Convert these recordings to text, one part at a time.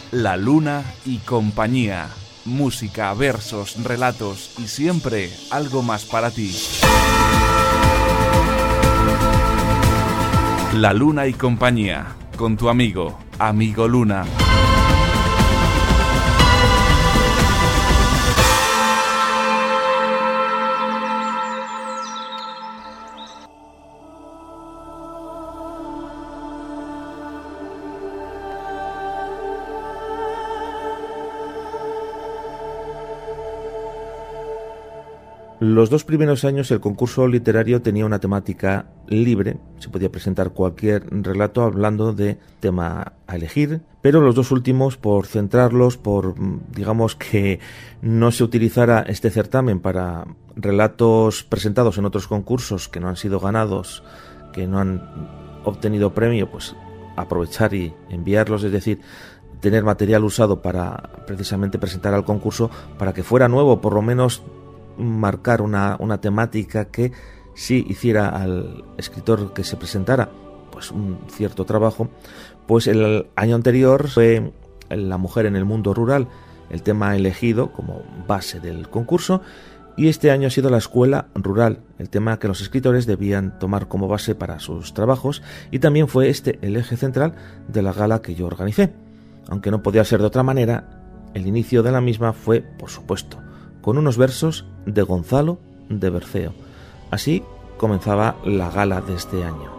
La Luna y compañía. Música, versos, relatos y siempre algo más para ti. La Luna y compañía, con tu amigo Luna. Los 2 primeros años el concurso literario tenía una temática libre, se podía presentar cualquier relato hablando de tema a elegir, pero los 2 últimos, por centrarlos, por digamos que no se utilizara este certamen para relatos presentados en otros concursos que no han sido ganados, que no han obtenido premio, pues aprovechar y enviarlos, es decir, tener material usado para precisamente presentar al concurso para que fuera nuevo, por lo menos marcar una temática que sí hiciera al escritor que se presentara pues un cierto trabajo. Pues el año anterior fue la mujer en el mundo rural el tema elegido como base del concurso, y este año ha sido la escuela rural, el tema que los escritores debían tomar como base para sus trabajos, y también fue este el eje central de la gala que yo organicé. Aunque no podía ser de otra manera, el inicio de la misma fue, por supuesto, con unos versos de Gonzalo de Berceo. Así comenzaba la gala de este año.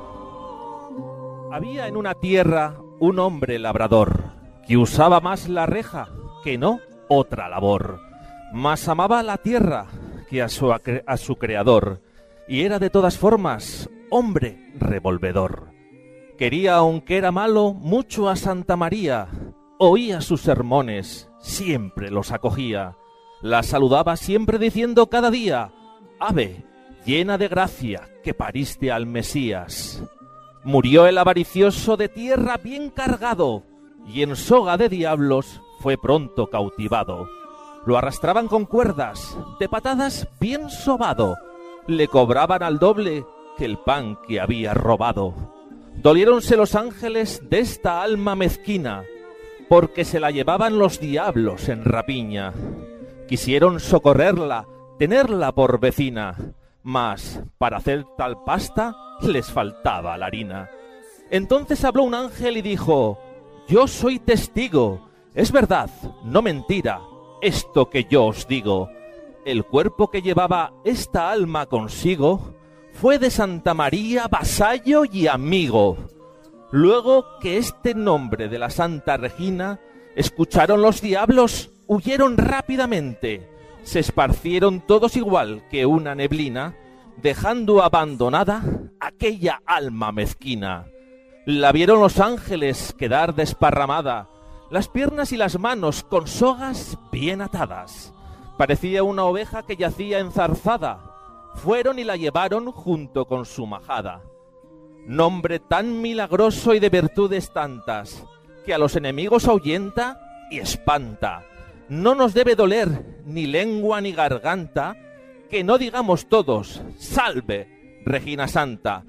Había en una tierra un hombre labrador, que usaba más la reja que no otra labor, mas amaba la tierra que a su creador, y era de todas formas hombre revolvedor. Quería, aunque era malo, mucho a Santa María, oía sus sermones, siempre los acogía. La saludaba siempre diciendo cada día: Ave, llena de gracia, que pariste al Mesías. Murió el avaricioso de tierra bien cargado, y en soga de diablos fue pronto cautivado. Lo arrastraban con cuerdas, de patadas bien sobado, le cobraban al doble que el pan que había robado. Doliéronse los ángeles de esta alma mezquina, porque se la llevaban los diablos en rapiña. Quisieron socorrerla, tenerla por vecina, mas para hacer tal pasta les faltaba la harina. Entonces habló un ángel y dijo: yo soy testigo, es verdad, no mentira, esto que yo os digo. El cuerpo que llevaba esta alma consigo fue de Santa María vasallo y amigo. Luego que este nombre de la Santa Regina escucharon los diablos, huyeron rápidamente, se esparcieron todos igual que una neblina, dejando abandonada aquella alma mezquina. La vieron los ángeles quedar desparramada, las piernas y las manos con sogas bien atadas. Parecía una oveja que yacía enzarzada. Fueron y la llevaron junto con su majada. Nombre tan milagroso y de virtudes tantas, que a los enemigos ahuyenta y espanta. No nos debe doler ni lengua ni garganta, que no digamos todos: salve, Regina Santa.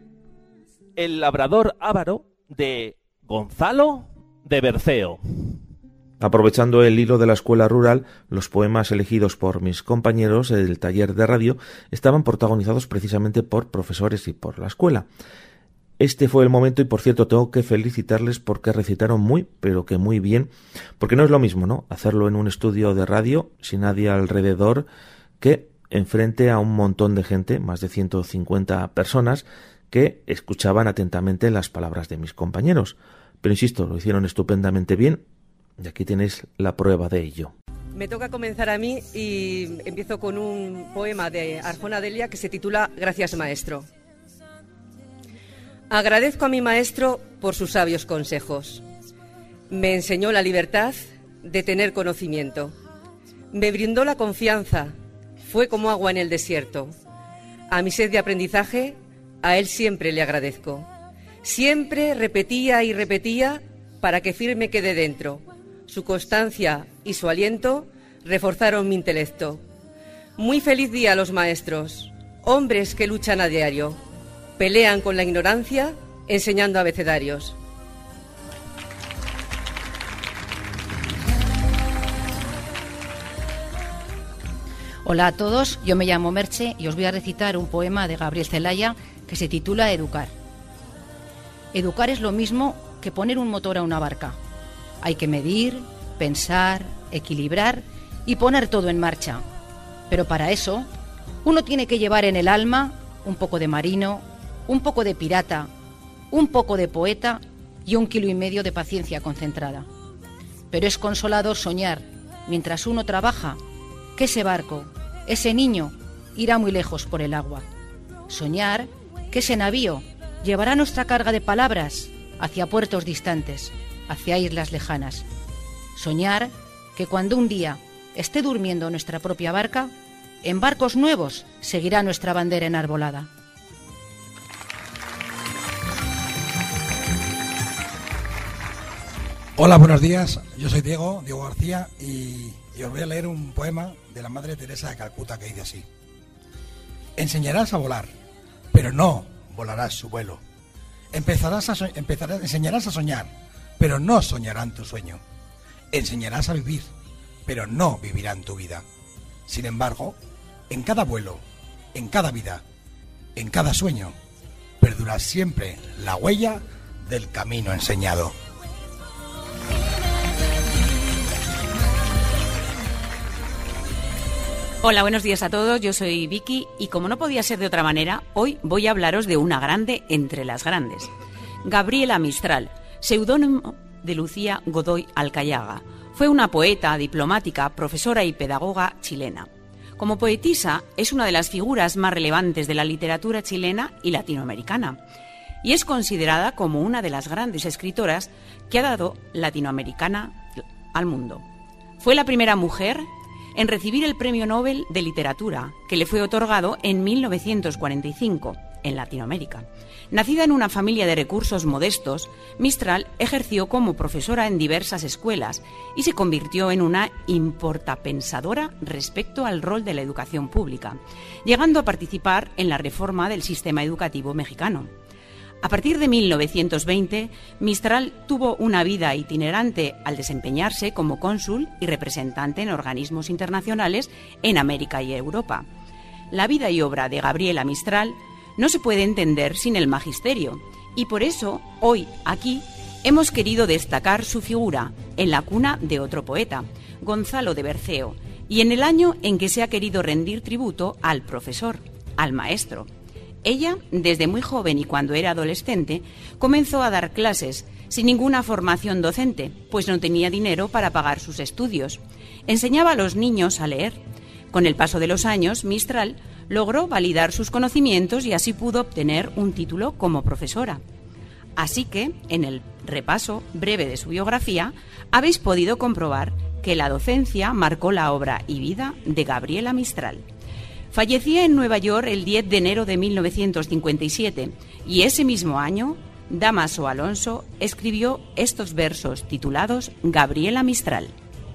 El labrador avaro de Gonzalo de Berceo. Aprovechando el hilo de la escuela rural, los poemas elegidos por mis compañeros del taller de radio estaban protagonizados precisamente por profesores y por la escuela. Este fue el momento y, por cierto, tengo que felicitarles porque recitaron muy, pero que muy bien, porque no es lo mismo, ¿no?, hacerlo en un estudio de radio sin nadie alrededor que enfrente a un montón de gente, más de 150 personas, que escuchaban atentamente las palabras de mis compañeros. Pero insisto, lo hicieron estupendamente bien y aquí tenéis la prueba de ello. Me toca comenzar a mí y empiezo con un poema de Arjona Delia que se titula Gracias, maestro. Agradezco a mi maestro por sus sabios consejos. Me enseñó la libertad de tener conocimiento. Me brindó la confianza, fue como agua en el desierto. A mi sed de aprendizaje, a él siempre le agradezco. Siempre repetía y repetía para que firme quede dentro. Su constancia y su aliento reforzaron mi intelecto. Muy feliz día a los maestros, hombres que luchan a diario. Pelean con la ignorancia, enseñando abecedarios. Hola a todos, yo me llamo Merche y os voy a recitar un poema de Gabriel Celaya que se titula Educar. Educar es lo mismo que poner un motor a una barca. Hay que medir, pensar, equilibrar y poner todo en marcha. Pero para eso, uno tiene que llevar en el alma un poco de marino, un poco de pirata, un poco de poeta y 1,5 kilos de paciencia concentrada. Pero es consolador soñar, mientras uno trabaja, que ese barco, ese niño, irá muy lejos por el agua. Soñar que ese navío llevará nuestra carga de palabras hacia puertos distantes, hacia islas lejanas. Soñar que cuando un día esté durmiendo nuestra propia barca, en barcos nuevos seguirá nuestra bandera enarbolada. Hola, buenos días. Yo soy Diego García y os voy a leer un poema de la Madre Teresa de Calcuta que dice así. Enseñarás a volar, pero no volarás su vuelo. Enseñarás a soñar, pero no soñarán tu sueño. Enseñarás a vivir, pero no vivirán tu vida. Sin embargo, en cada vuelo, en cada vida, en cada sueño, perdura siempre la huella del camino enseñado. Hola, buenos días a todos, yo soy Vicky y como no podía ser de otra manera, hoy voy a hablaros de una grande entre las grandes. Gabriela Mistral, seudónimo de Lucía Godoy Alcayaga, fue una poeta, diplomática, profesora y pedagoga chilena. Como poetisa, es una de las figuras más relevantes de la literatura chilena y latinoamericana, y es considerada como una de las grandes escritoras que ha dado latinoamericana al mundo. Fue la primera mujer en recibir el Premio Nobel de Literatura, que le fue otorgado en 1945, en Latinoamérica. Nacida en una familia de recursos modestos, Mistral ejerció como profesora en diversas escuelas y se convirtió en una importapensadora respecto al rol de la educación pública, llegando a participar en la reforma del sistema educativo mexicano. A partir de 1920, Mistral tuvo una vida itinerante al desempeñarse como cónsul y representante en organismos internacionales en América y Europa. La vida y obra de Gabriela Mistral no se puede entender sin el magisterio, y por eso, hoy, aquí, hemos querido destacar su figura en la cuna de otro poeta, Gonzalo de Berceo, y en el año en que se ha querido rendir tributo al profesor, al maestro. Ella, desde muy joven y cuando era adolescente, comenzó a dar clases, sin ninguna formación docente, pues no tenía dinero para pagar sus estudios. Enseñaba a los niños a leer. Con el paso de los años, Mistral logró validar sus conocimientos y así pudo obtener un título como profesora. Así que, en el repaso breve de su biografía, habéis podido comprobar que la docencia marcó la obra y vida de Gabriela Mistral. Fallecía en Nueva York el 10 de enero de 1957 y ese mismo año, Dámaso Alonso escribió estos versos titulados Gabriela Mistral.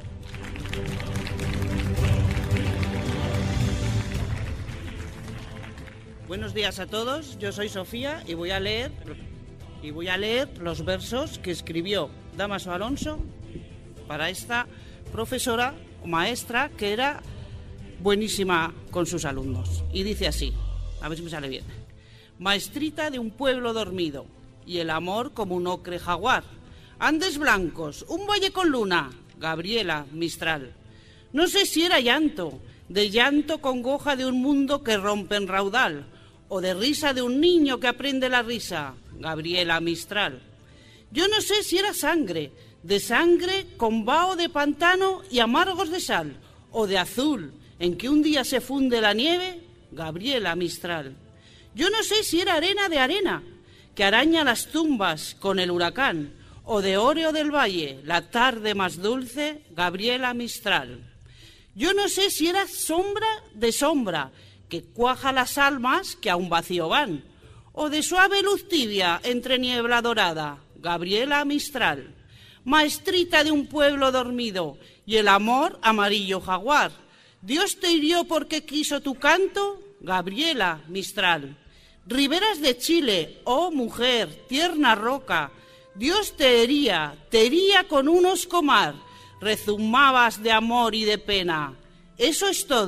Buenos días a todos, yo soy Sofía y voy a leer los versos que escribió Dámaso Alonso para esta profesora o maestra que era buenísima con sus alumnos. Y dice así, a ver si me sale bien. Maestrita de un pueblo dormido, y el amor como un ocre jaguar. Andes blancos, un valle con luna, Gabriela Mistral. No sé si era llanto, de llanto congoja de un mundo que rompe en raudal, o de risa de un niño que aprende la risa, Gabriela Mistral. Yo no sé si era sangre, de sangre con vaho de pantano y amargos de sal, o de azul, en que un día se funde la nieve, Gabriela Mistral. Yo no sé si era arena de arena, que araña las tumbas con el huracán, o de óreo del valle, la tarde más dulce, Gabriela Mistral. Yo no sé si era sombra de sombra, que cuaja las almas que a un vacío van, o de suave luz tibia entre niebla dorada, Gabriela Mistral. Maestrita de un pueblo dormido, y el amor amarillo jaguar. Dios te hirió porque quiso tu canto, Gabriela Mistral. Riberas de Chile, oh mujer, tierna roca, Dios te hería con un oscomar, rezumabas de amor y de pena. Eso es todo,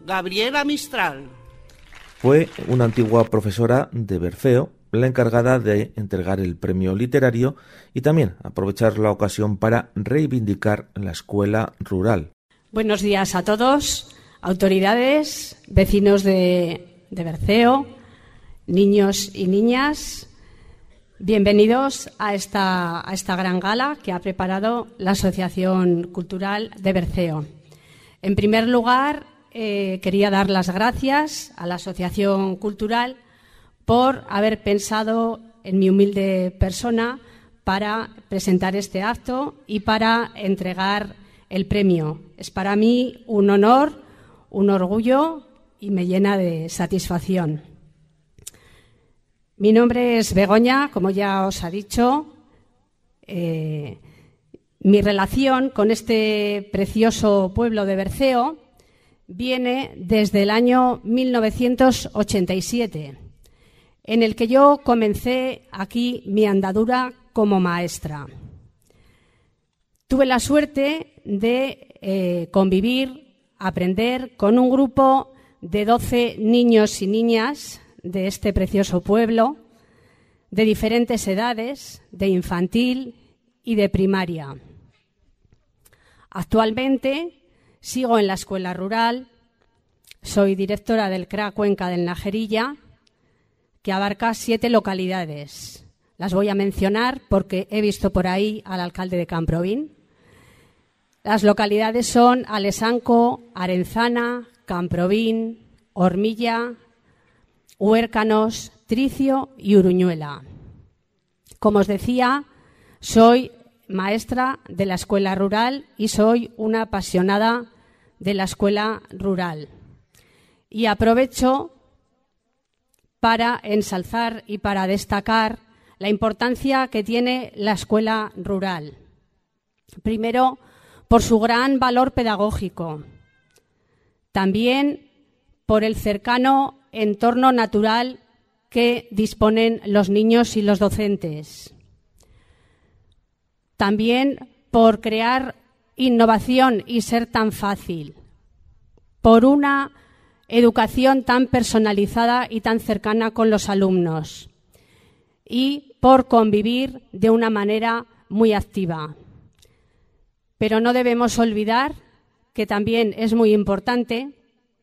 Gabriela Mistral. Fue una antigua profesora de Berceo la encargada de entregar el premio literario y también aprovechar la ocasión para reivindicar la escuela rural. Buenos días a todos, autoridades, vecinos de Berceo, niños y niñas. Bienvenidos a esta gran gala que ha preparado la Asociación Cultural de Berceo. En primer lugar, quería dar las gracias a la Asociación Cultural por haber pensado en mi humilde persona para presentar este acto y para entregar el premio. Es para mí un honor, un orgullo y me llena de satisfacción. Mi nombre es Begoña, como ya os ha dicho. Mi relación con este precioso pueblo de Berceo viene desde el año 1987, en el que yo comencé aquí mi andadura como maestra. Tuve la suerte de convivir, aprender con un grupo de 12 niños y niñas de este precioso pueblo, de diferentes edades, de infantil y de primaria. Actualmente sigo en la escuela rural, soy directora del CRA Cuenca del Najerilla, que abarca 7 localidades. Las voy a mencionar porque he visto por ahí al alcalde de Camprovín. Las localidades son Alesanco, Arenzana, Camprovín, Ormilla, Huércanos, Tricio y Uruñuela. Como os decía, soy maestra de la escuela rural y soy una apasionada de la escuela rural. Y aprovecho para ensalzar y para destacar la importancia que tiene la escuela rural. Primero, por su gran valor pedagógico. También por el cercano entorno natural que disponen los niños y los docentes. También por crear innovación y ser tan fácil. Por una educación tan personalizada y tan cercana con los alumnos. Y por convivir de una manera muy activa. Pero no debemos olvidar que también es muy importante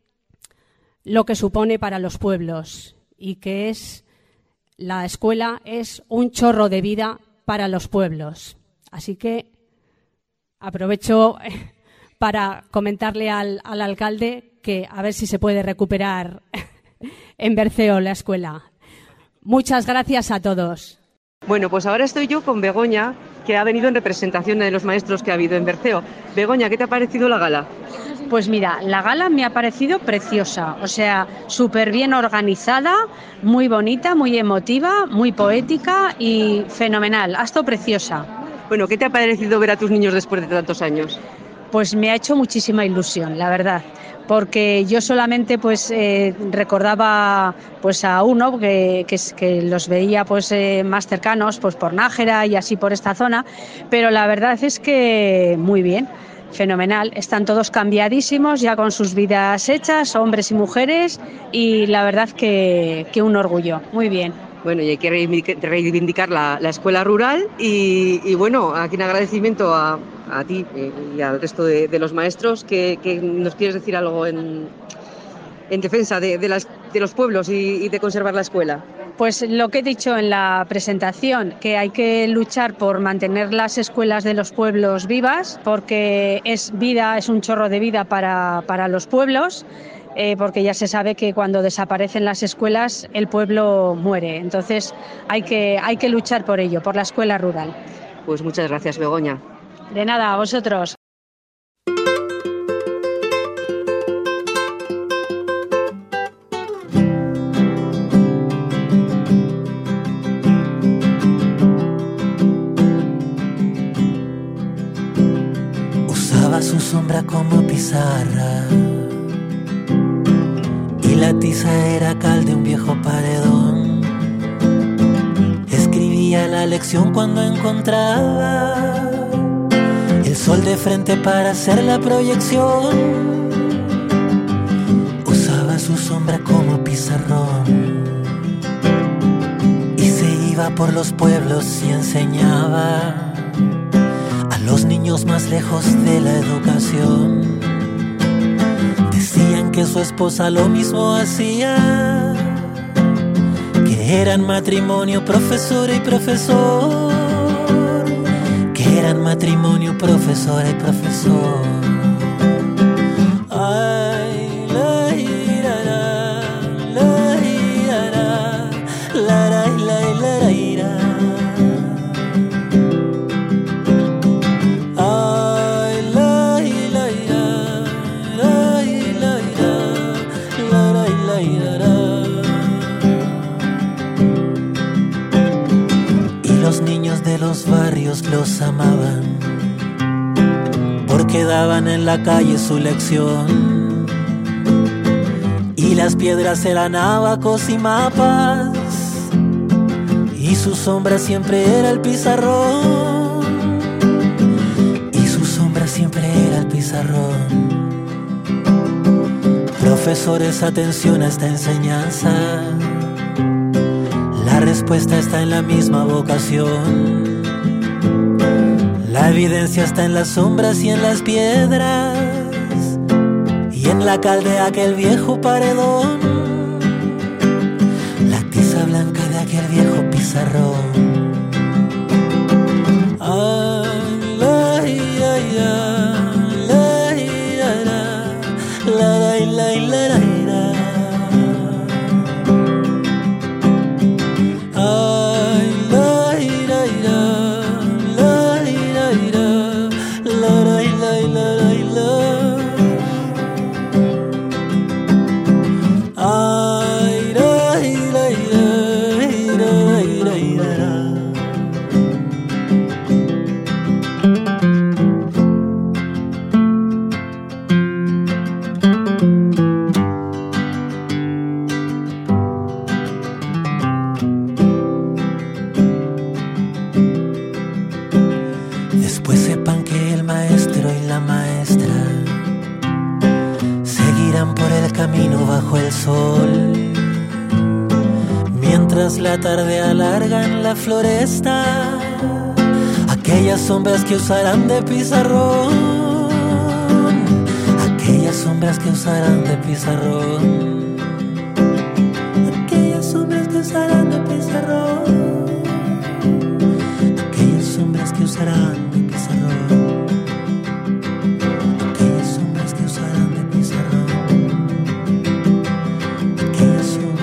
lo que supone para los pueblos y que la escuela es un chorro de vida para los pueblos. Así que aprovecho para comentarle al alcalde que a ver si se puede recuperar en Berceo la escuela. Muchas gracias a todos. Bueno, pues ahora estoy yo con Begoña, que ha venido en representación de los maestros que ha habido en Berceo. Begoña, ¿qué te ha parecido la gala? Pues mira, la gala me ha parecido preciosa, o sea, súper bien organizada, muy bonita, muy emotiva, muy poética y fenomenal, ha estado preciosa. Bueno, ¿qué te ha parecido ver a tus niños después de tantos años? Pues me ha hecho muchísima ilusión, la verdad, porque yo solamente recordaba a uno que los veía más cercanos por Nájera y así por esta zona, pero la verdad es que muy bien. Fenomenal, están todos cambiadísimos, ya con sus vidas hechas, hombres y mujeres, y la verdad que un orgullo, muy bien. Bueno, y hay que reivindicar la escuela rural y bueno, aquí en agradecimiento a ti y al resto de los maestros, que nos quieres decir algo en defensa de los pueblos y de conservar la escuela. Pues lo que he dicho en la presentación, que hay que luchar por mantener las escuelas de los pueblos vivas, porque es un chorro de vida para los pueblos, porque ya se sabe que cuando desaparecen las escuelas el pueblo muere. Entonces hay que luchar por ello, por la escuela rural. Pues muchas gracias, Begoña. De nada, a vosotros. Su sombra como pizarra y la tiza era cal de un viejo paredón. Escribía la lección cuando encontraba el sol de frente para hacer la proyección. su sombra como pizarrón. Y se iba por los pueblos y enseñaba a los niños más lejos de la educación. Decían que su esposa lo mismo hacía, que eran matrimonio profesora y profesor, que eran matrimonio profesora y profesor. Ay, la irara, la irara, la la la la ira. Ay, la ira, la ira, la ira. Y los niños de los barrios los amaban, porque daban en la calle su lección. Y las piedras eran abacos y mapas, y su sombra siempre era el pizarrón. Y su sombra siempre era el pizarrón. Profesores, atención a esta enseñanza. La respuesta está en la misma vocación. La evidencia está en las sombras y en las piedras, y en la cal de aquel viejo paredón, la tiza blanca de aquel viejo pizarrón. Ay, la ia, la ia, la la la la. Ay, la ira, la ira, la la la la la. Ay, la ira, ira, ira, ira. Después sepan que el maestro y la maestra seguirán por el camino bajo el sol, mientras la tarde alarga en la floresta aquellas sombras que usarán de pizarrón, aquellas sombras que usarán de pizarrón, aquellas sombras que usarán de pizarrón, aquellas sombras que usarán de pizarrón, aquellas sombras que usarán de pizarrón, aquellas sombras.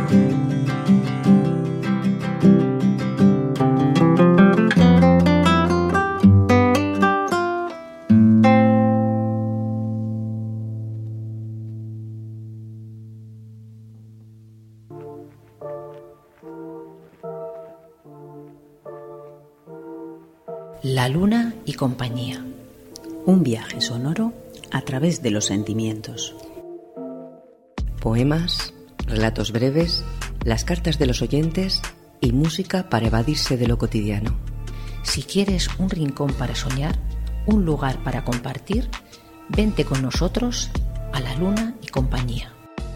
La luna y compañía. Un viaje sonoro a través de los sentimientos. Poemas, relatos breves, las cartas de los oyentes y música para evadirse de lo cotidiano. Si quieres un rincón para soñar, un lugar para compartir, vente con nosotros a La Luna y Compañía.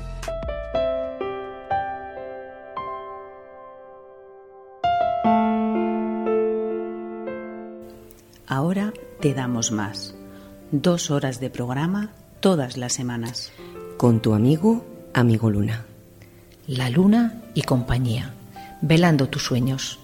Ahora te damos más. 2 horas de programa todas las semanas. Con tu amigo Luna. La Luna y Compañía. Velando tus sueños.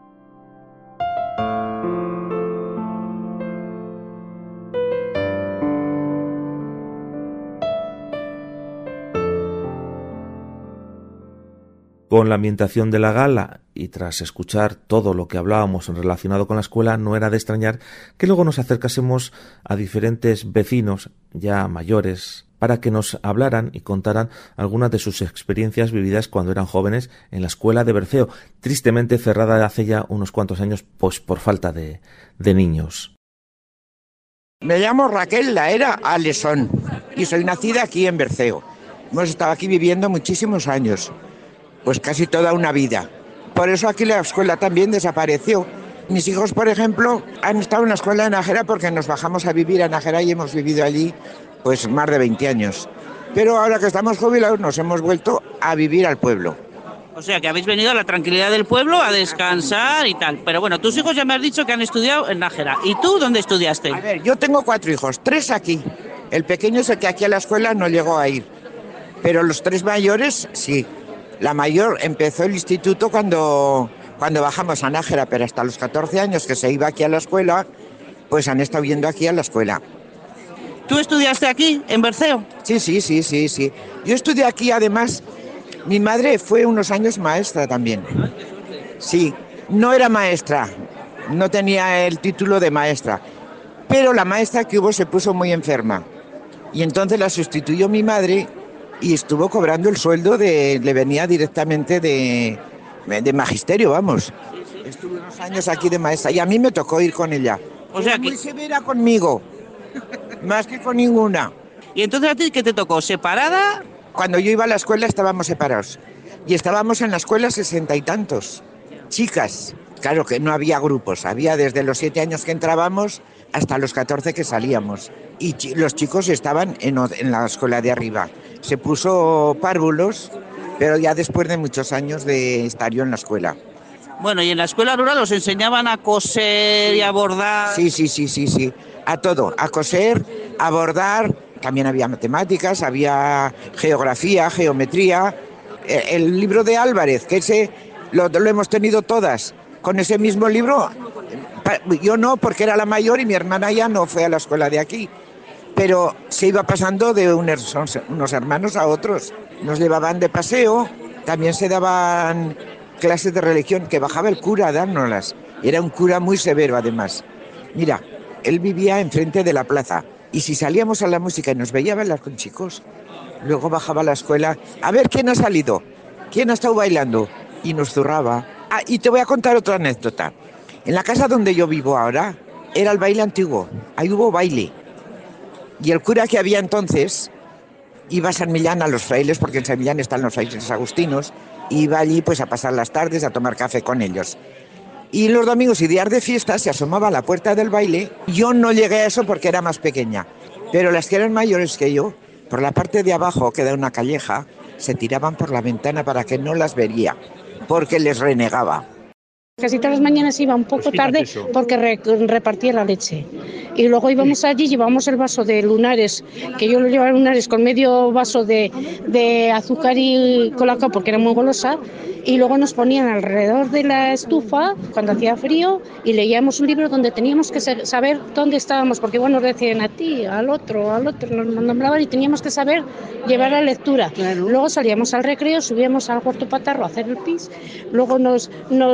Con la ambientación de la gala y tras escuchar todo lo que hablábamos relacionado con la escuela, no era de extrañar que luego nos acercásemos a diferentes vecinos ya mayores para que nos hablaran y contaran algunas de sus experiencias vividas cuando eran jóvenes en la escuela de Berceo, tristemente cerrada hace ya unos cuantos años pues por falta de niños. Me llamo Raquel Laera Alesón y soy nacida aquí en Berceo. Hemos estado aquí viviendo muchísimos años, pues casi toda una vida. Por eso aquí la escuela también desapareció. Mis hijos, por ejemplo, han estado en la escuela de Nájera porque nos bajamos a vivir a Nájera y hemos vivido allí pues más de 20 años. Pero ahora que estamos jubilados nos hemos vuelto a vivir al pueblo. O sea, que habéis venido a la tranquilidad del pueblo a descansar y tal. Pero bueno, tus hijos ya me has dicho que han estudiado en Nájera. ¿Y tú dónde estudiaste? A ver, yo tengo 4 hijos, 3 aquí. El pequeño es el que aquí a la escuela no llegó a ir. Pero los 3 mayores, sí. La mayor empezó el instituto cuando bajamos a Nájera, pero hasta los 14 años que se iba aquí a la escuela, pues han estado yendo aquí a la escuela. ¿Tú estudiaste aquí, en Berceo? Sí. Yo estudié aquí, además, mi madre fue unos años maestra también. Sí, no era maestra, no tenía el título de maestra, pero la maestra que hubo se puso muy enferma. Y entonces la sustituyó mi madre y estuvo cobrando el sueldo le venía directamente de magisterio, vamos. Estuve unos años aquí de maestra y a mí me tocó ir con ella. O sea, muy severa conmigo, más que con ninguna. ¿Y entonces a ti qué te tocó? ¿Separada? Cuando yo iba a la escuela estábamos separados. Y estábamos en la escuela 60 y tantos. Chicas. Claro que no había grupos. Había desde los 7 años que entrábamos hasta los 14 que salíamos. Y los chicos estaban en la escuela de arriba. Se puso párvulos, pero ya después de muchos años de estar yo en la escuela. Bueno, ¿y en la escuela rural os enseñaban a coser y a bordar? Sí. A todo. A coser, a bordar. También había matemáticas, había geografía, geometría. El libro de Álvarez, que ese lo hemos tenido todas. Con ese mismo libro, yo no, porque era la mayor y mi hermana ya no fue a la escuela de aquí. Pero se iba pasando de unos hermanos a otros. Nos llevaban de paseo, también se daban clases de religión, que bajaba el cura a dárnoslas. Era un cura muy severo, además. Mira, él vivía enfrente de la plaza. Y si salíamos a la música y nos veía bailar con chicos, luego bajaba a la escuela, a ver quién ha salido, quién ha estado bailando, y nos zurraba. Ah, y te voy a contar otra anécdota. En la casa donde yo vivo ahora, era el baile antiguo, ahí hubo baile. Y el cura que había entonces iba a San Millán a los frailes, porque en San Millán están los frailes agustinos, y iba allí pues a pasar las tardes, a tomar café con ellos. Y los domingos y días de fiesta se asomaba a la puerta del baile. Yo no llegué a eso porque era más pequeña, pero las que eran mayores que yo, por la parte de abajo, que da una calleja, se tiraban por la ventana para que no las vería, porque les renegaba. Casi todas las mañanas iba un poco tarde porque repartía la leche. Y luego íbamos allí, llevábamos el vaso de lunares, que yo lo llevaba lunares con medio vaso de azúcar y colacao porque era muy golosa. Y luego nos ponían alrededor de la estufa cuando hacía frío y leíamos un libro donde teníamos que saber dónde estábamos, porque bueno, nos decían a ti, al otro, nos nombraban y teníamos que saber llevar la lectura. Claro. Luego salíamos al recreo, subíamos al cuarto patarro a hacer el pis, luego nos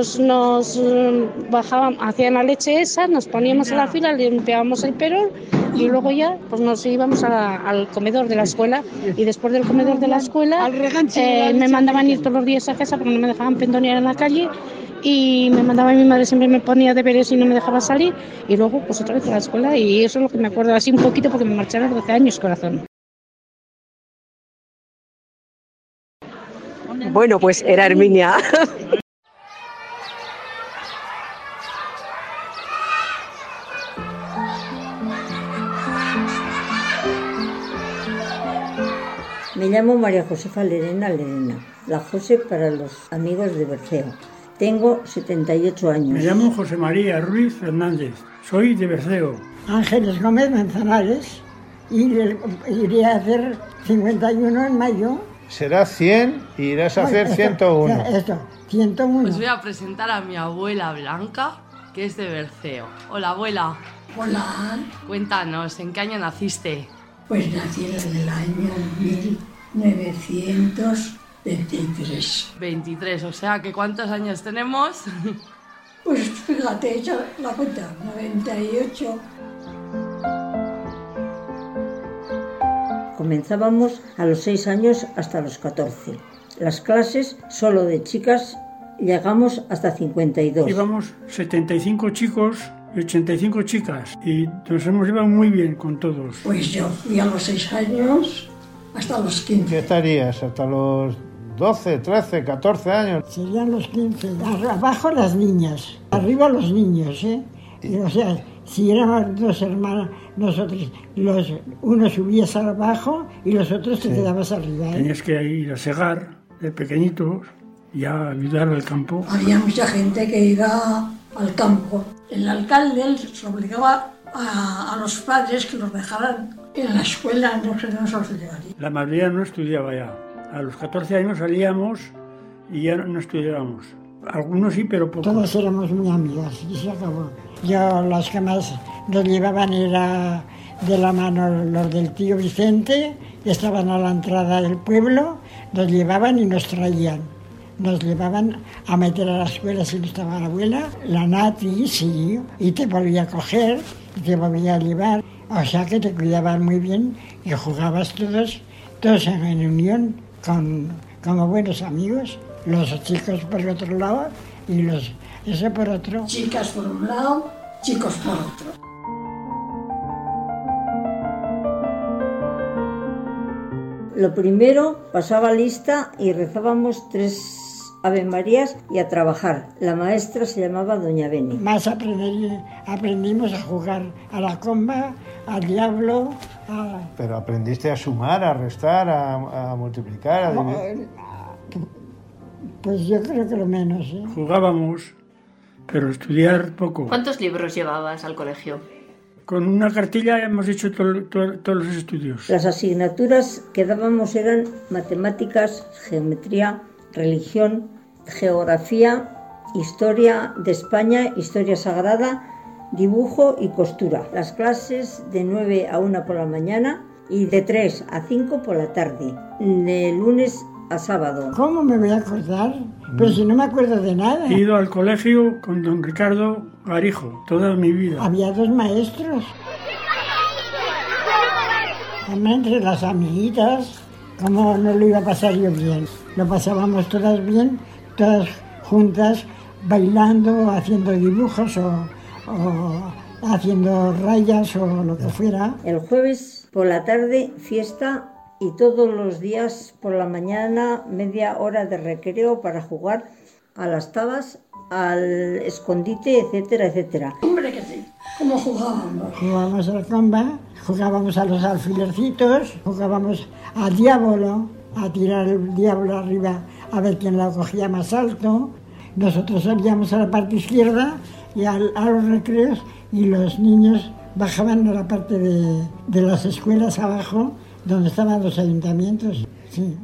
bajaban, hacían la leche esa, nos poníamos en la fila, limpiábamos el perol y luego ya pues nos íbamos al comedor de la escuela y después del comedor de la escuela me mandaban ir todos los días a casa porque no me dejaban pendonear en la calle y me mandaba mi madre, siempre me ponía deberes y no me dejaba salir y luego pues otra vez a la escuela y eso es lo que me acuerdo así un poquito porque me marché a los 12 años, corazón. Bueno, pues era Herminia. Me llamo María Josefa Lerena, la José para los amigos de Berceo. Tengo 78 años. Me llamo José María Ruiz Fernández, soy de Berceo. Ángeles Gómez Manzanares y iré a hacer 51 en mayo. Será 100 y irás a hacer 101. Esto, 101. Os voy a presentar a mi abuela Blanca, que es de Berceo. Hola, abuela. Hola. Cuéntanos, ¿en qué año naciste? Pues nací en el año 1923. 23, o sea, ¿que cuántos años tenemos? Pues fíjate, echa la cuenta, 98. Comenzábamos a los 6 años hasta los 14. Las clases solo de chicas llegamos hasta 52. Íbamos 75 chicos y 85 chicas y nos hemos llevado muy bien con todos. Pues yo fui a los 6 años hasta los 15. ¿Qué estarías? ¿Hasta los 12, 13, 14 años? Serían los 15. Abajo las niñas, arriba los niños, ¿eh? Y, o sea, Si éramos 2 hermanos, nosotros, uno subías abajo y los otros te quedabas arriba. Tenías que ir a segar de pequeñitos y a ayudar al campo. Había mucha gente que iba al campo. El alcalde les obligaba a los padres que los dejaran en la escuela, no se los llevaría. La mayoría no estudiaba ya. A los 14 años salíamos y ya no estudiábamos. Algunos sí, pero pocos. Todos éramos muy amigos y se acabó. Yo, los que más nos llevaban era de la mano los del tío Vicente, que estaban a la entrada del pueblo, nos llevaban y nos traían. Nos llevaban a meter a la escuela si no estaba la abuela, la Nati, sí, y te volvía a coger, y te volvía a llevar. O sea que te cuidaban muy bien y jugabas todos en unión como buenos amigos. Los chicos por el otro lado y ese por otro. Chicas por un lado, chicos por otro. Lo primero, pasaba lista y rezábamos 3 Ave Marías y a trabajar. La maestra se llamaba Doña Beni. Más aprendimos a jugar a la comba, al diablo. Pero aprendiste a sumar, a restar, a multiplicar, a dividir. Pues yo creo que lo menos. Jugábamos, pero estudiar poco. ¿Cuántos libros llevabas al colegio? Con una cartilla hemos hecho todos los estudios. Las asignaturas que dábamos eran matemáticas, geometría, religión, geografía, historia de España, historia sagrada, dibujo y costura. Las clases de 9 a 1 por la mañana y de 3 a 5 por la tarde, de lunes a sábado. ¿Cómo me voy a acordar? Pero si no me acuerdo de nada. He ido al colegio con don Ricardo Garijo toda mi vida. Había 2 maestros. Entre las amiguitas, ¿cómo no lo iba a pasar yo bien? Lo pasábamos todas bien, todas juntas, bailando, haciendo dibujos o haciendo rayas o lo que fuera. El jueves por la tarde, fiesta. Y todos los días por la mañana media hora de recreo para jugar a las tabas, al escondite, etcétera, etcétera. Hombre que sí, ¿cómo jugábamos? Jugábamos a la comba, jugábamos a los alfilercitos, jugábamos al diablo, a tirar el diablo arriba a ver quién la cogía más alto. Nosotros salíamos a la parte izquierda y a los recreos y los niños bajaban a la parte de las escuelas abajo, donde estaban los ayuntamientos, sí.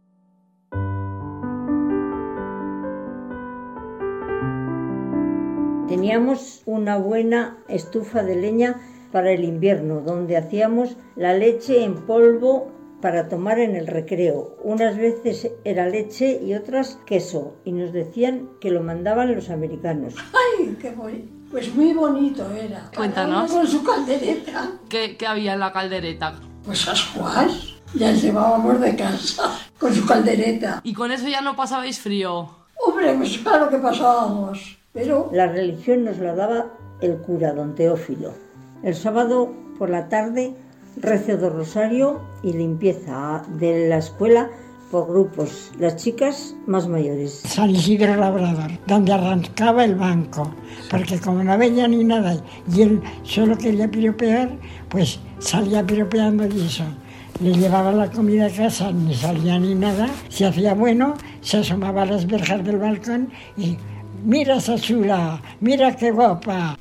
Teníamos una buena estufa de leña para el invierno, donde hacíamos la leche en polvo para tomar en el recreo. Unas veces era leche y otras queso, y nos decían que lo mandaban los americanos. ¡Ay, qué bonito! Pues muy bonito era. Cuéntanos. Con su caldereta. ¿Qué había en la caldereta? Pues ascuas, ya llevábamos de casa, con su caldereta. ¿Y con eso ya no pasabais frío? Hombre, pues claro que pasábamos, pero... La religión nos la daba el cura, don Teófilo. El sábado por la tarde, rezo de rosario y limpieza de la escuela por grupos, las chicas más mayores. San Isidro Labrador, donde arrancaba el banco, porque como no veía ni nada y él solo quería piropear, pues salía piropeando y eso. Le llevaba la comida a casa, ni salía ni nada, se hacía bueno, se asomaba a las verjas del balcón y ¡mira esa chula! ¡Mira qué guapa!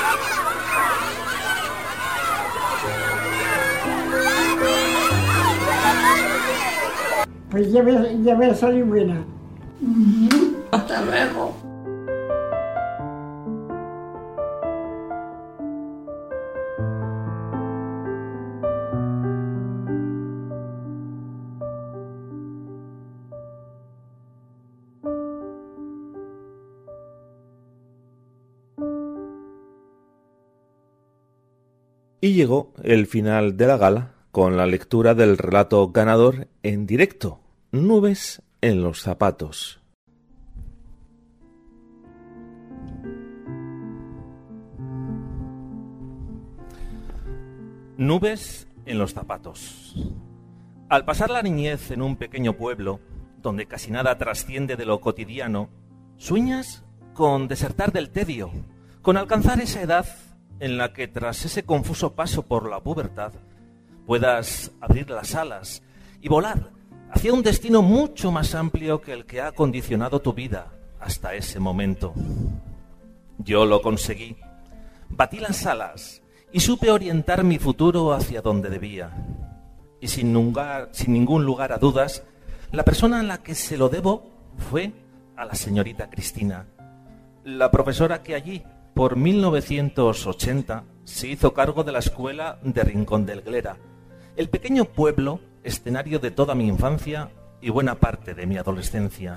Pues ya voy a salir buena. Hasta luego. Y llegó el final de la gala con la lectura del relato ganador en directo, Nubes en los zapatos. Nubes en los zapatos. Al pasar la niñez en un pequeño pueblo, donde casi nada trasciende de lo cotidiano, sueñas con desertar del tedio, con alcanzar esa edad en la que tras ese confuso paso por la pubertad puedas abrir las alas y volar hacia un destino mucho más amplio que el que ha condicionado tu vida hasta ese momento. Yo lo conseguí. Batí las alas y supe orientar mi futuro hacia donde debía. Y sin ningún lugar a dudas, la persona a la que se lo debo fue a la señorita Cristina, la profesora que allí, por 1980, se hizo cargo de la escuela de Rincón del Glera, el pequeño pueblo, escenario de toda mi infancia y buena parte de mi adolescencia.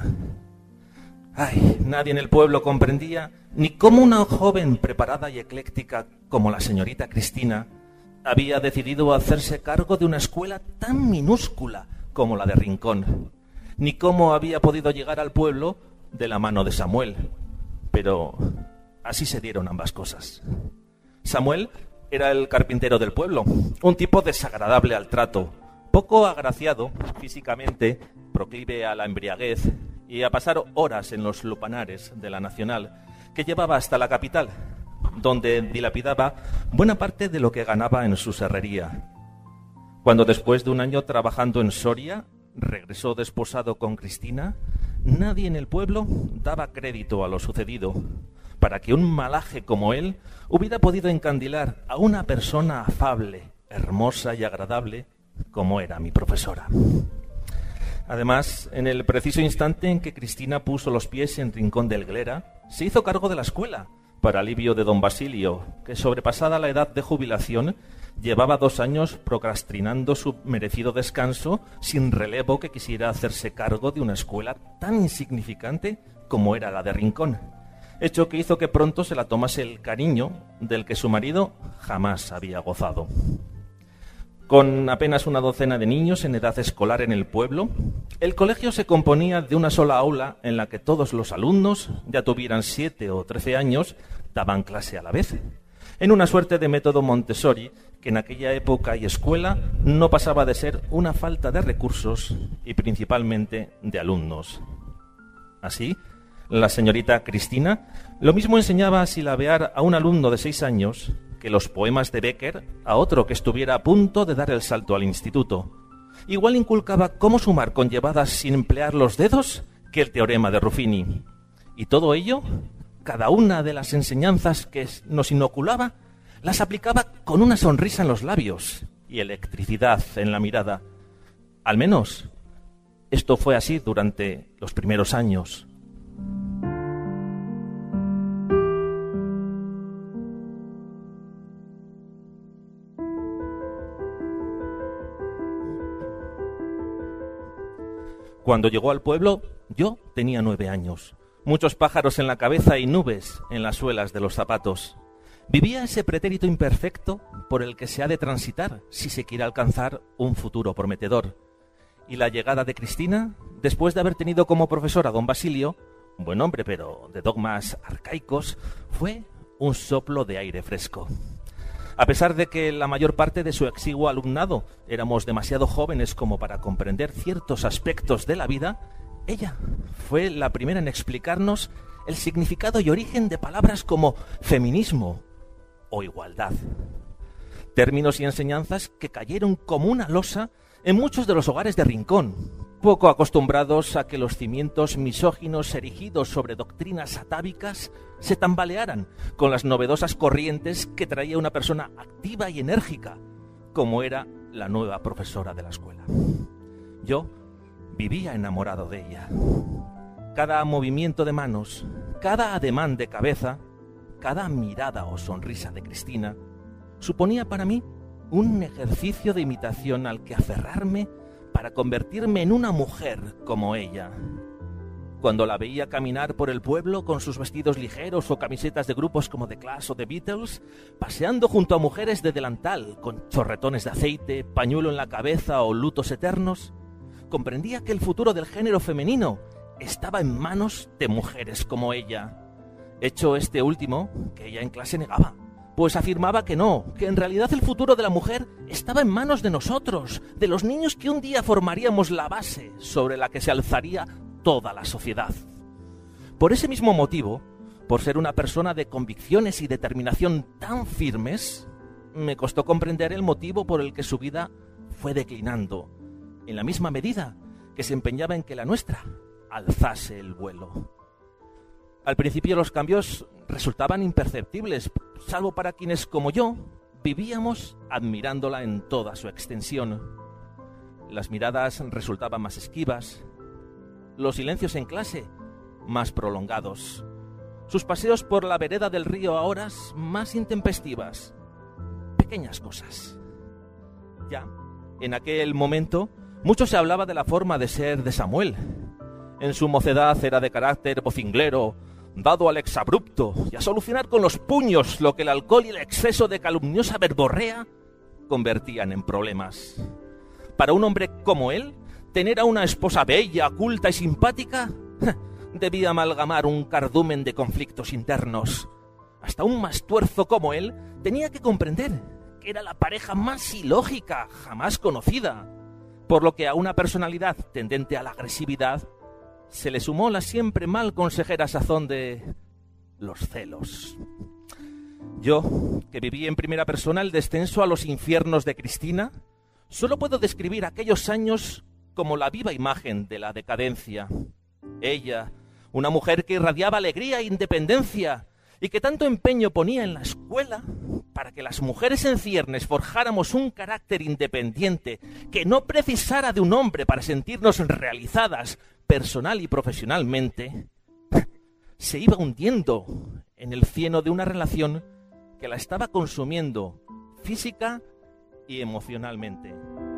Ay, nadie en el pueblo comprendía ni cómo una joven preparada y ecléctica como la señorita Cristina había decidido hacerse cargo de una escuela tan minúscula como la de Rincón, ni cómo había podido llegar al pueblo de la mano de Samuel. Pero así se dieron ambas cosas. Samuel era el carpintero del pueblo, un tipo desagradable al trato, poco agraciado físicamente, proclive a la embriaguez y a pasar horas en los lupanares de la Nacional, que llevaba hasta la capital, donde dilapidaba buena parte de lo que ganaba en su serrería. Cuando después de un año trabajando en Soria, regresó desposado con Cristina, nadie en el pueblo daba crédito a lo sucedido, para que un malaje como él hubiera podido encandilar a una persona afable, hermosa y agradable como era mi profesora. Además, en el preciso instante en que Cristina puso los pies en Rincón del Glera, se hizo cargo de la escuela, para alivio de don Basilio, que sobrepasada la edad de jubilación, llevaba 2 años procrastinando su merecido descanso sin relevo que quisiera hacerse cargo de una escuela tan insignificante como era la de Rincón, hecho que hizo que pronto se la tomase el cariño del que su marido jamás había gozado. Con apenas una docena de niños en edad escolar en el pueblo, el colegio se componía de una sola aula en la que todos los alumnos, ya tuvieran 7 o 13 años, daban clase a la vez, en una suerte de método Montessori que en aquella época y escuela no pasaba de ser una falta de recursos y principalmente de alumnos. Así, la señorita Cristina lo mismo enseñaba a silabear a un alumno de 6 años que los poemas de Bécquer a otro que estuviera a punto de dar el salto al instituto. Igual inculcaba cómo sumar con llevadas sin emplear los dedos que el teorema de Ruffini. Y todo ello, cada una de las enseñanzas que nos inoculaba, las aplicaba con una sonrisa en los labios y electricidad en la mirada. Al menos, esto fue así durante los primeros años. Cuando llegó al pueblo, yo tenía 9 años. Muchos pájaros en la cabeza y nubes en las suelas de los zapatos. Vivía ese pretérito imperfecto por el que se ha de transitar si se quiere alcanzar un futuro prometedor. Y la llegada de Cristina, después de haber tenido como profesor a don Basilio, un buen hombre pero de dogmas arcaicos, fue un soplo de aire fresco. A pesar de que la mayor parte de su exiguo alumnado éramos demasiado jóvenes como para comprender ciertos aspectos de la vida, ella fue la primera en explicarnos el significado y origen de palabras como feminismo o igualdad. Términos y enseñanzas que cayeron como una losa en muchos de los hogares de Rincón, poco acostumbrados a que los cimientos misóginos erigidos sobre doctrinas atávicas se tambalearan con las novedosas corrientes que traía una persona activa y enérgica, como era la nueva profesora de la escuela. Yo vivía enamorado de ella. Cada movimiento de manos, cada ademán de cabeza, cada mirada o sonrisa de Cristina suponía para mí un ejercicio de imitación al que aferrarme para convertirme en una mujer como ella. Cuando la veía caminar por el pueblo con sus vestidos ligeros o camisetas de grupos como The Clash o The Beatles, paseando junto a mujeres de delantal con chorretones de aceite, pañuelo en la cabeza o lutos eternos, comprendía que el futuro del género femenino estaba en manos de mujeres como ella. Hecho este último, que ella en clase negaba, pues afirmaba que no, que en realidad el futuro de la mujer estaba en manos de nosotros, de los niños que un día formaríamos la base sobre la que se alzaría toda la sociedad. Por ese mismo motivo, por ser una persona de convicciones y determinación tan firmes, me costó comprender el motivo por el que su vida fue declinando, en la misma medida que se empeñaba en que la nuestra alzase el vuelo. Al principio los cambios resultaban imperceptibles, salvo para quienes, como yo, vivíamos admirándola en toda su extensión. Las miradas resultaban más esquivas, los silencios en clase más prolongados, sus paseos por la vereda del río a horas más intempestivas. Pequeñas cosas. Ya, en aquel momento, mucho se hablaba de la forma de ser de Samuel. En su mocedad era de carácter vocinglero, dado al exabrupto y a solucionar con los puños lo que el alcohol y el exceso de calumniosa verborrea convertían en problemas. Para un hombre como él, tener a una esposa bella, culta y simpática debía amalgamar un cardumen de conflictos internos. Hasta un mastuerzo como él tenía que comprender que era la pareja más ilógica jamás conocida, por lo que a una personalidad tendente a la agresividad se le sumó la siempre mal consejera sazón de los celos. Yo, que viví en primera persona el descenso a los infiernos de Cristina, solo puedo describir aquellos años como la viva imagen de la decadencia. Ella, una mujer que irradiaba alegría e independencia y que tanto empeño ponía en la escuela para que las mujeres en ciernes forjáramos un carácter independiente que no precisara de un hombre para sentirnos realizadas personal y profesionalmente, se iba hundiendo en el cieno de una relación que la estaba consumiendo física y emocionalmente.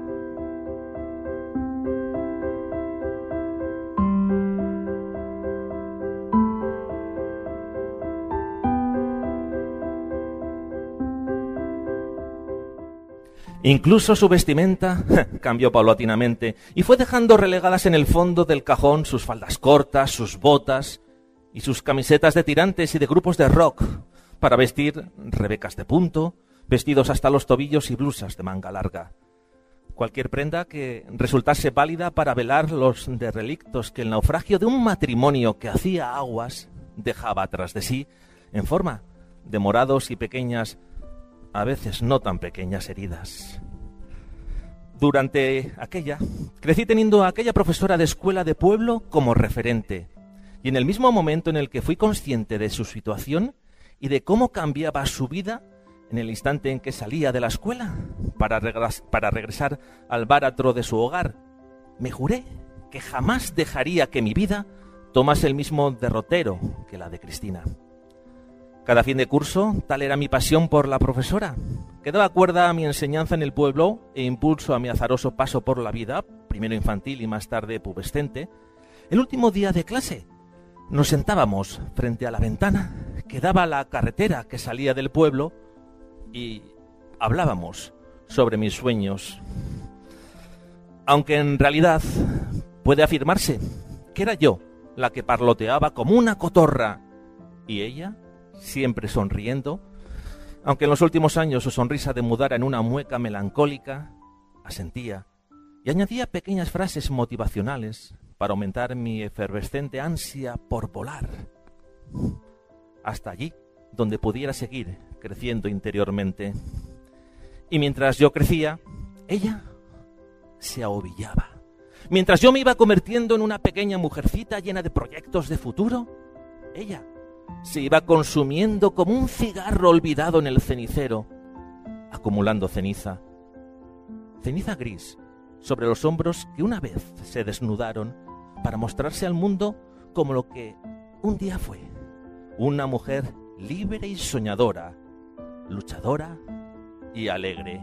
Incluso su vestimenta cambió paulatinamente y fue dejando relegadas en el fondo del cajón sus faldas cortas, sus botas y sus camisetas de tirantes y de grupos de rock para vestir rebecas de punto, vestidos hasta los tobillos y blusas de manga larga. Cualquier prenda que resultase válida para velar los derrelictos que el naufragio de un matrimonio que hacía aguas dejaba tras de sí en forma de morados y pequeñas, a veces no tan pequeñas heridas. Durante aquella, crecí teniendo a aquella profesora de escuela de pueblo como referente, y en el mismo momento en el que fui consciente de su situación y de cómo cambiaba su vida en el instante en que salía de la escuela para regresar al báratro de su hogar, me juré que jamás dejaría que mi vida tomase el mismo derrotero que la de Cristina. Cada fin de curso, tal era mi pasión por la profesora, que daba cuerda a mi enseñanza en el pueblo e impulso a mi azaroso paso por la vida, primero infantil y más tarde pubescente. El último día de clase, nos sentábamos frente a la ventana que daba a la carretera que salía del pueblo y hablábamos sobre mis sueños. Aunque en realidad puede afirmarse que era yo la que parloteaba como una cotorra y ella siempre sonriendo, aunque en los últimos años su sonrisa demudara en una mueca melancólica, asentía y añadía pequeñas frases motivacionales para aumentar mi efervescente ansia por volar, hasta allí donde pudiera seguir creciendo interiormente. Y mientras yo crecía, ella se ahobillaba. Mientras yo me iba convirtiendo en una pequeña mujercita llena de proyectos de futuro, ella se iba consumiendo como un cigarro olvidado en el cenicero, acumulando ceniza gris sobre los hombros que una vez se desnudaron para mostrarse al mundo como lo que un día fue, una mujer libre y soñadora, luchadora y alegre.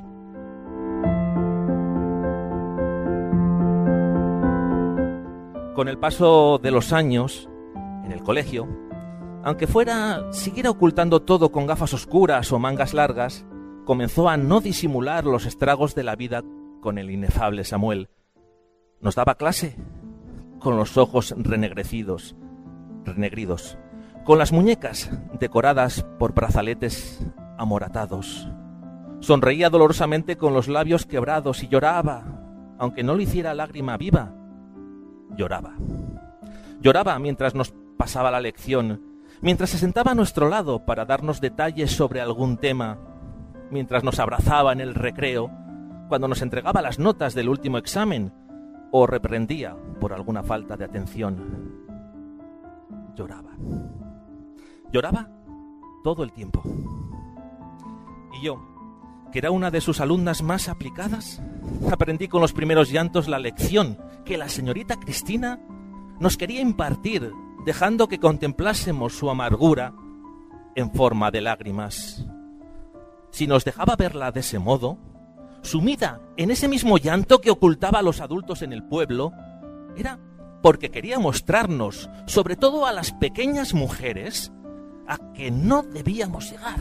Con el paso de los años, en el colegio, aunque siguiera ocultando todo con gafas oscuras o mangas largas, comenzó a no disimular los estragos de la vida con el inefable Samuel. Nos daba clase con los ojos renegridos, con las muñecas decoradas por brazaletes amoratados. Sonreía dolorosamente con los labios quebrados y lloraba, aunque no lo hiciera lágrima viva. Lloraba mientras nos pasaba la lección, mientras se sentaba a nuestro lado para darnos detalles sobre algún tema, mientras nos abrazaba en el recreo, cuando nos entregaba las notas del último examen o reprendía por alguna falta de atención. Lloraba. Lloraba todo el tiempo. Y yo, que era una de sus alumnas más aplicadas, aprendí con los primeros llantos la lección que la señorita Cristina nos quería impartir, dejando que contemplásemos su amargura en forma de lágrimas. Si nos dejaba verla de ese modo, sumida en ese mismo llanto que ocultaba a los adultos en el pueblo, era porque quería mostrarnos, sobre todo a las pequeñas mujeres, a qué no debíamos llegar,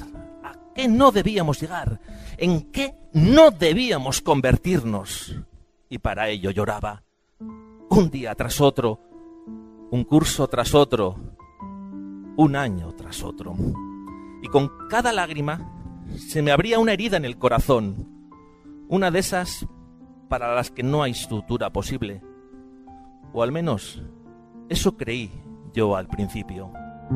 en qué no debíamos convertirnos. Y para ello lloraba, un día tras otro, un curso tras otro, un año tras otro. Y con cada lágrima se me abría una herida en el corazón, una de esas para las que no hay sutura posible. O al menos, eso creí yo al principio.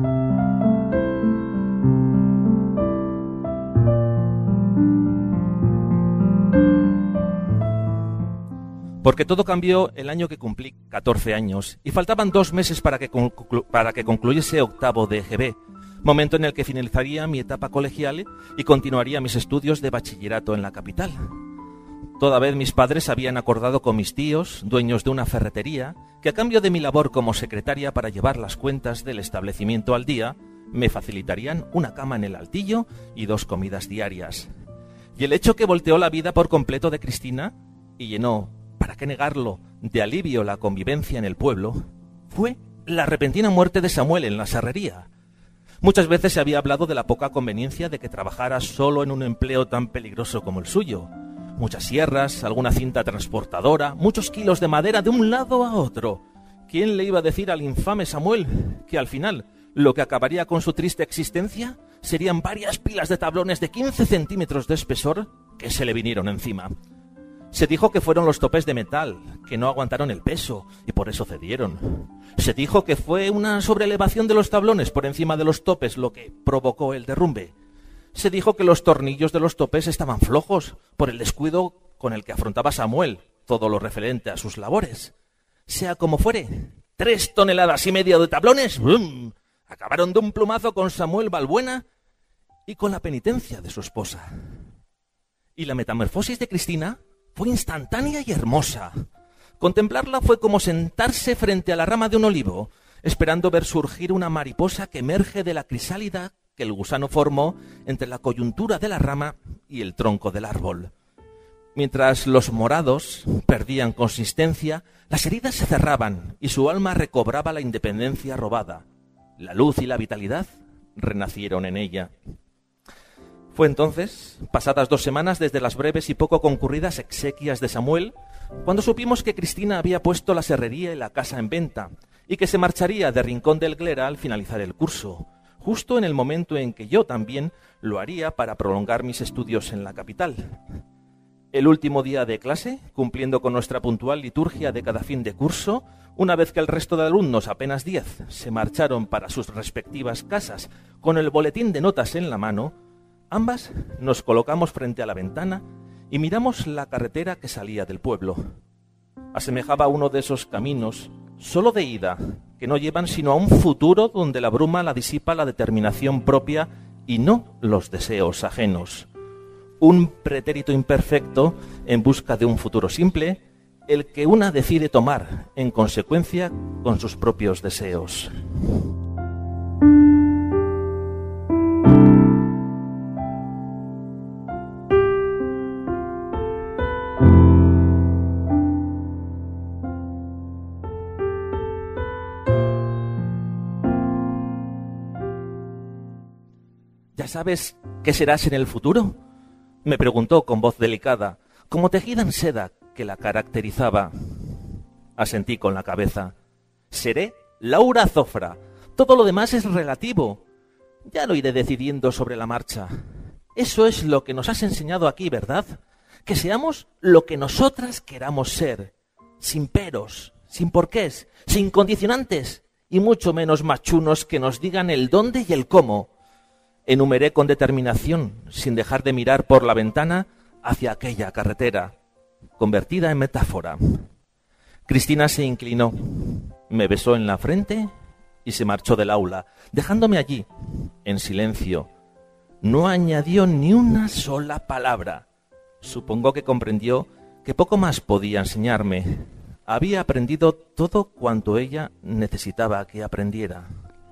Porque todo cambió el año que cumplí 14 años y faltaban 2 meses para que concluyese octavo de EGB, momento en el que finalizaría mi etapa colegial y continuaría mis estudios de bachillerato en la capital. Toda vez mis padres habían acordado con mis tíos, dueños de una ferretería, que a cambio de mi labor como secretaria para llevar las cuentas del establecimiento al día, me facilitarían una cama en el altillo y 2 comidas diarias. Y el hecho que volteó la vida por completo de Cristina y llenó, ¿para qué negarlo?, de alivio la convivencia en el pueblo, fue la repentina muerte de Samuel en la serrería. Muchas veces se había hablado de la poca conveniencia de que trabajara solo en un empleo tan peligroso como el suyo. Muchas sierras, alguna cinta transportadora, muchos kilos de madera de un lado a otro. ¿Quién le iba a decir al infame Samuel que al final lo que acabaría con su triste existencia serían varias pilas de tablones de 15 centímetros de espesor que se le vinieron encima? Se dijo que fueron los topes de metal, que no aguantaron el peso y por eso cedieron. Se dijo que fue una sobreelevación de los tablones por encima de los topes lo que provocó el derrumbe. Se dijo que los tornillos de los topes estaban flojos por el descuido con el que afrontaba Samuel todo lo referente a sus labores. Sea como fuere, 3,5 toneladas de tablones ¡bum!, acabaron de un plumazo con Samuel Balbuena y con la penitencia de su esposa. Y la metamorfosis de Cristina fue instantánea y hermosa. Contemplarla fue como sentarse frente a la rama de un olivo, esperando ver surgir una mariposa que emerge de la crisálida que el gusano formó entre la coyuntura de la rama y el tronco del árbol. Mientras los morados perdían consistencia, las heridas se cerraban y su alma recobraba la independencia robada. La luz y la vitalidad renacieron en ella. Fue entonces, pasadas 2 semanas desde las breves y poco concurridas exequias de Samuel, cuando supimos que Cristina había puesto la serrería y la casa en venta y que se marcharía de Rincón del Glera al finalizar el curso, justo en el momento en que yo también lo haría para prolongar mis estudios en la capital. El último día de clase, cumpliendo con nuestra puntual liturgia de cada fin de curso, una vez que el resto de alumnos, apenas 10, se marcharon para sus respectivas casas con el boletín de notas en la mano, ambas nos colocamos frente a la ventana y miramos la carretera que salía del pueblo. Asemejaba uno de esos caminos, solo de ida, que no llevan sino a un futuro donde la bruma la disipa la determinación propia y no los deseos ajenos. Un pretérito imperfecto en busca de un futuro simple, el que una decide tomar en consecuencia con sus propios deseos. ¿Ya sabes qué serás en el futuro?, me preguntó con voz delicada, como tejida en seda que la caracterizaba. Asentí con la cabeza. Seré Laura Zofra. Todo lo demás es relativo. Ya lo iré decidiendo sobre la marcha. Eso es lo que nos has enseñado aquí, ¿verdad? Que seamos lo que nosotras queramos ser, sin peros, sin porqués, sin condicionantes y mucho menos machunos que nos digan el dónde y el cómo. Enumeré con determinación, sin dejar de mirar por la ventana hacia aquella carretera, convertida en metáfora. Cristina se inclinó, me besó en la frente y se marchó del aula, dejándome allí, en silencio. No añadió ni una sola palabra. Supongo que comprendió que poco más podía enseñarme. Había aprendido todo cuanto ella necesitaba que aprendiera.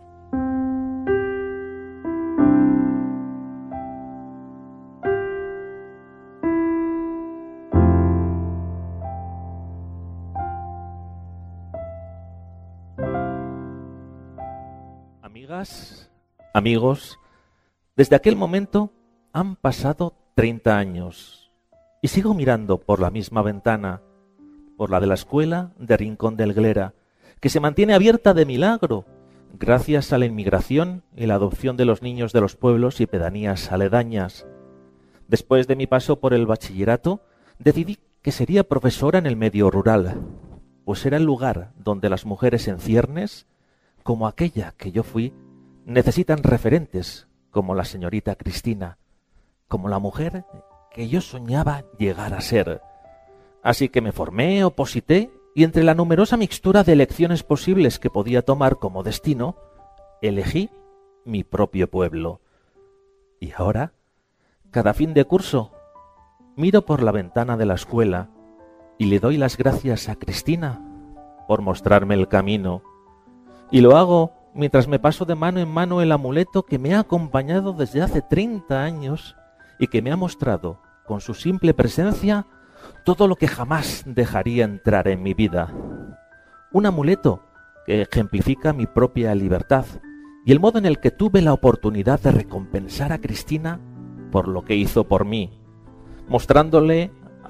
Amigas, amigos, desde aquel momento han pasado 30 años y sigo mirando por la misma ventana, por la de la escuela de Rincón del Glera, que se mantiene abierta de milagro gracias a la inmigración y la adopción de los niños de los pueblos y pedanías aledañas. Después de mi paso por el bachillerato, decidí que sería profesora en el medio rural, pues era el lugar donde las mujeres en ciernes, como aquella que yo fui, necesitan referentes como la señorita Cristina, como la mujer que yo soñaba llegar a ser. Así que me formé, oposité, y entre la numerosa mixtura de elecciones posibles que podía tomar como destino, elegí mi propio pueblo. Y ahora, cada fin de curso, miro por la ventana de la escuela y le doy las gracias a Cristina por mostrarme el camino. Y lo hago mientras me paso de mano en mano el amuleto que me ha acompañado desde hace 30 años y que me ha mostrado, con su simple presencia, todo lo que jamás dejaría entrar en mi vida. Un amuleto que ejemplifica mi propia libertad y el modo en el que tuve la oportunidad de recompensar a Cristina por lo que hizo por mí, mostrándole,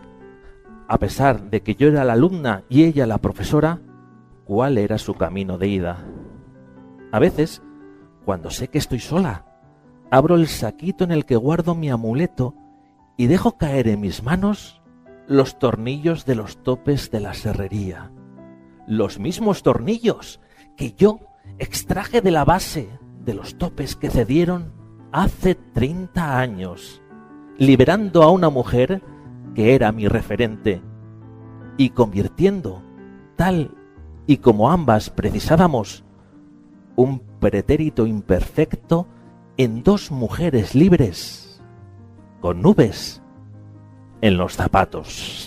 a pesar de que yo era la alumna y ella la profesora, cuál era su camino de ida. A veces, cuando sé que estoy sola, abro el saquito en el que guardo mi amuleto y dejo caer en mis manos los tornillos de los topes de la serrería. Los mismos tornillos que yo extraje de la base de los topes que cedieron hace 30 años, liberando a una mujer que era mi referente y convirtiendo, tal y como ambas precisábamos, un pretérito imperfecto en dos mujeres libres, con nubes en los zapatos.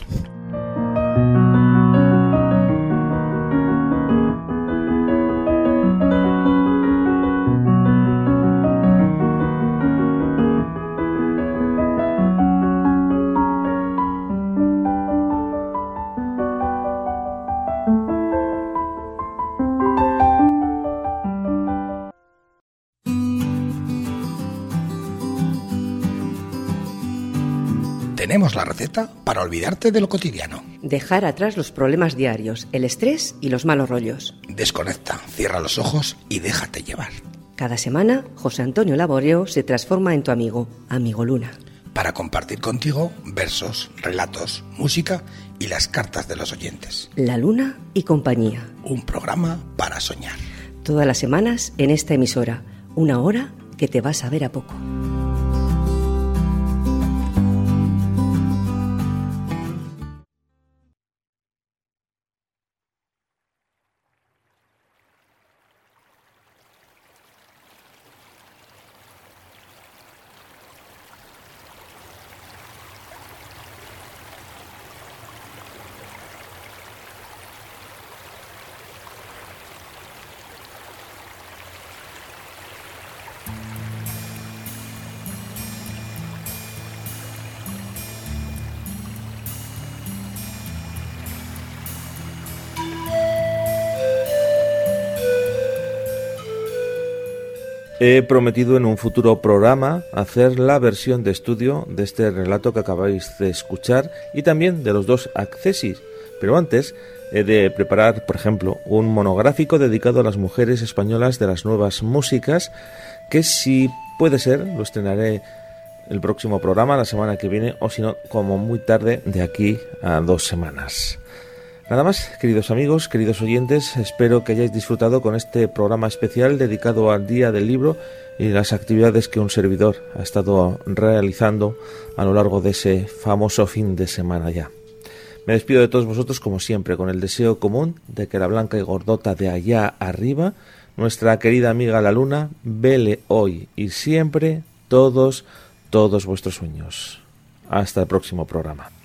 Tenemos la receta para olvidarte de lo cotidiano. Dejar atrás los problemas diarios, el estrés y los malos rollos. Desconecta, cierra los ojos y déjate llevar. Cada semana, José Antonio Laboreo se transforma en tu amigo, Amigo Luna. Para compartir contigo versos, relatos, música y las cartas de los oyentes. La Luna y compañía. Un programa para soñar. Todas las semanas en esta emisora. Una hora que te vas a ver a poco. He prometido en un futuro programa hacer la versión de estudio de este relato que acabáis de escuchar y también de los dos accesis, pero antes he de preparar, por ejemplo, un monográfico dedicado a las mujeres españolas de las nuevas músicas, que si puede ser lo estrenaré el próximo programa, la semana que viene, o si no, como muy tarde, de aquí a 2 semanas. Nada más, queridos amigos, queridos oyentes, espero que hayáis disfrutado con este programa especial dedicado al Día del Libro y las actividades que un servidor ha estado realizando a lo largo de ese famoso fin de semana ya. Me despido de todos vosotros como siempre con el deseo común de que la blanca y gordota de allá arriba, nuestra querida amiga la luna, vele hoy y siempre todos vuestros sueños. Hasta el próximo programa.